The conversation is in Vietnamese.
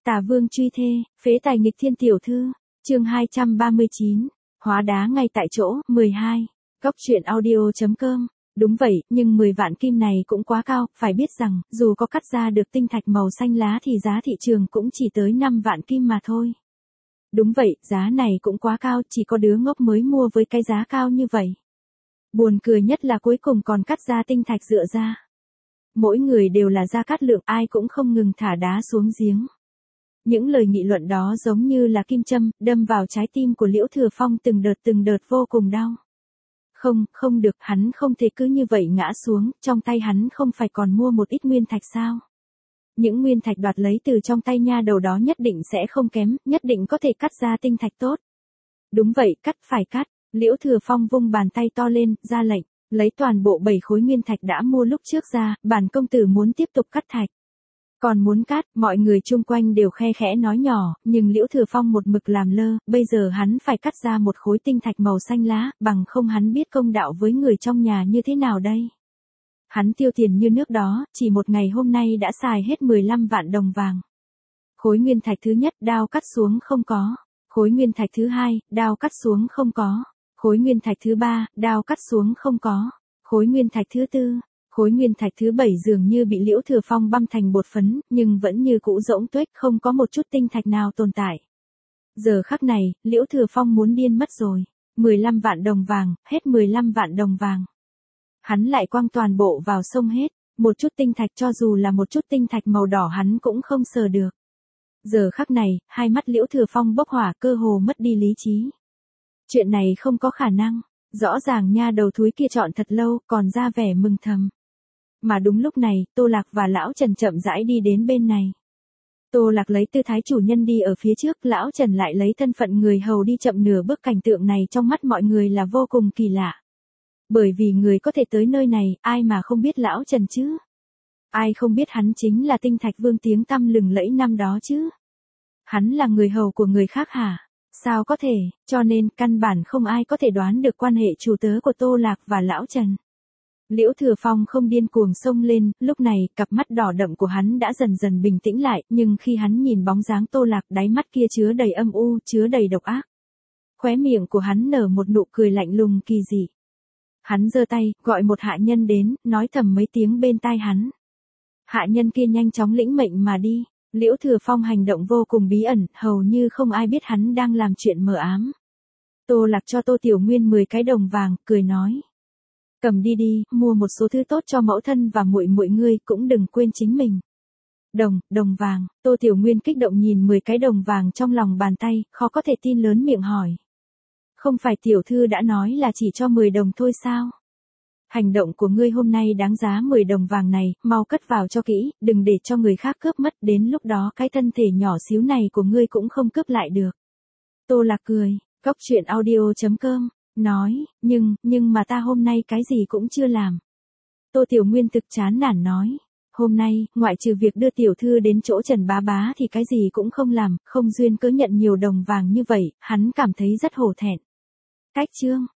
Tà vương truy thê, phế tài nghịch thiên tiểu thư, chương 239, hóa đá ngay tại chỗ, 12, Góc truyện audio.com. Đúng vậy, nhưng 10 vạn kim này cũng quá cao, phải biết rằng, dù có cắt ra được tinh thạch màu xanh lá thì giá thị trường cũng chỉ tới 5 vạn kim mà thôi. Đúng vậy, giá này cũng quá cao, chỉ có đứa ngốc mới mua với cái giá cao như vậy. Buồn cười nhất là cuối cùng còn cắt ra tinh thạch dựa ra. Mỗi người đều là Gia Cát Lượng, ai cũng không ngừng thả đá xuống giếng. Những lời nghị luận đó giống như là kim châm, đâm vào trái tim của Liễu Thừa Phong từng đợt vô cùng đau. Không được, hắn không thể cứ như vậy ngã xuống, trong tay hắn không phải còn mua một ít nguyên thạch sao? Những nguyên thạch đoạt lấy từ trong tay nha đầu đó nhất định sẽ không kém, nhất định có thể cắt ra tinh thạch tốt. Đúng vậy, phải cắt. Liễu Thừa Phong vung bàn tay to lên, ra lệnh, lấy toàn bộ 7 khối nguyên thạch đã mua lúc trước ra, bản công tử muốn tiếp tục cắt thạch. Còn muốn cắt, mọi người chung quanh đều khe khẽ nói nhỏ, nhưng Liễu Thừa Phong một mực làm lơ, bây giờ hắn phải cắt ra một khối tinh thạch màu xanh lá, bằng không hắn biết công đạo với người trong nhà như thế nào đây. Hắn tiêu tiền như nước đó, chỉ một ngày hôm nay đã xài hết 15 vạn đồng vàng. Khối nguyên thạch thứ nhất đao cắt xuống không có. Khối nguyên thạch thứ hai, đao cắt xuống không có. Khối nguyên thạch thứ ba, đao cắt xuống không có. Khối nguyên thạch thứ tư, khối nguyên thạch thứ 7 dường như bị Liễu Thừa Phong băm thành bột phấn, nhưng vẫn như cũ rỗng tuếch, không có một chút tinh thạch nào tồn tại. Giờ khắc này, Liễu Thừa Phong muốn điên mất rồi. 15 vạn đồng vàng, hết 15 vạn đồng vàng. Hắn lại quăng toàn bộ vào sông hết, một chút tinh thạch, cho dù là một chút tinh thạch màu đỏ hắn cũng không sờ được. Giờ khắc này, hai mắt Liễu Thừa Phong bốc hỏa, cơ hồ mất đi lý trí. Chuyện này không có khả năng, rõ ràng nha đầu thúi kia chọn thật lâu, còn ra vẻ mừng thầm. Mà đúng lúc này, Tô Lạc và Lão Trần chậm rãi đi đến bên này. Tô Lạc lấy tư thái chủ nhân đi ở phía trước, Lão Trần lại lấy thân phận người hầu đi chậm nửa bước, cảnh tượng này trong mắt mọi người là vô cùng kỳ lạ. Bởi vì người có thể tới nơi này, ai mà không biết Lão Trần chứ? Ai không biết hắn chính là Tinh Thạch Vương tiếng tăm lừng lẫy năm đó chứ? Hắn là người hầu của người khác hả? Sao có thể, cho nên căn bản không ai có thể đoán được quan hệ chủ tớ của Tô Lạc và Lão Trần. Liễu Thừa Phong không điên cuồng xông lên, lúc này, cặp mắt đỏ đậm của hắn đã dần dần bình tĩnh lại, nhưng khi hắn nhìn bóng dáng Tô Lạc, đáy mắt kia chứa đầy âm u, chứa đầy độc ác. Khóe miệng của hắn nở một nụ cười lạnh lùng kỳ dị. Hắn giơ tay, gọi một hạ nhân đến, nói thầm mấy tiếng bên tai hắn. Hạ nhân kia nhanh chóng lĩnh mệnh mà đi. Liễu Thừa Phong hành động vô cùng bí ẩn, hầu như không ai biết hắn đang làm chuyện mờ ám. Tô Lạc cho Tô Tiểu Nguyên 10 cái đồng vàng, cười nói. Cầm đi đi, mua một số thứ tốt cho mẫu thân và muội muội ngươi, cũng đừng quên chính mình. Đồng vàng, Tô Tiểu Nguyên kích động nhìn 10 cái đồng vàng trong lòng bàn tay, khó có thể tin lớn miệng hỏi. Không phải tiểu thư đã nói là chỉ cho 10 đồng thôi sao? Hành động của ngươi hôm nay đáng giá 10 đồng vàng này, mau cất vào cho kỹ, đừng để cho người khác cướp mất, đến lúc đó cái thân thể nhỏ xíu này của ngươi cũng không cướp lại được. Tô Lạc cười, Góc truyện audio.com, nói, nhưng mà ta hôm nay cái gì cũng chưa làm. Tô Tiểu Nguyên thực chán nản nói, hôm nay, ngoại trừ việc đưa tiểu thư đến chỗ Trần Bá Bá thì cái gì cũng không làm, không duyên cớ nhận nhiều đồng vàng như vậy, hắn cảm thấy rất hổ thẹn. Cách chương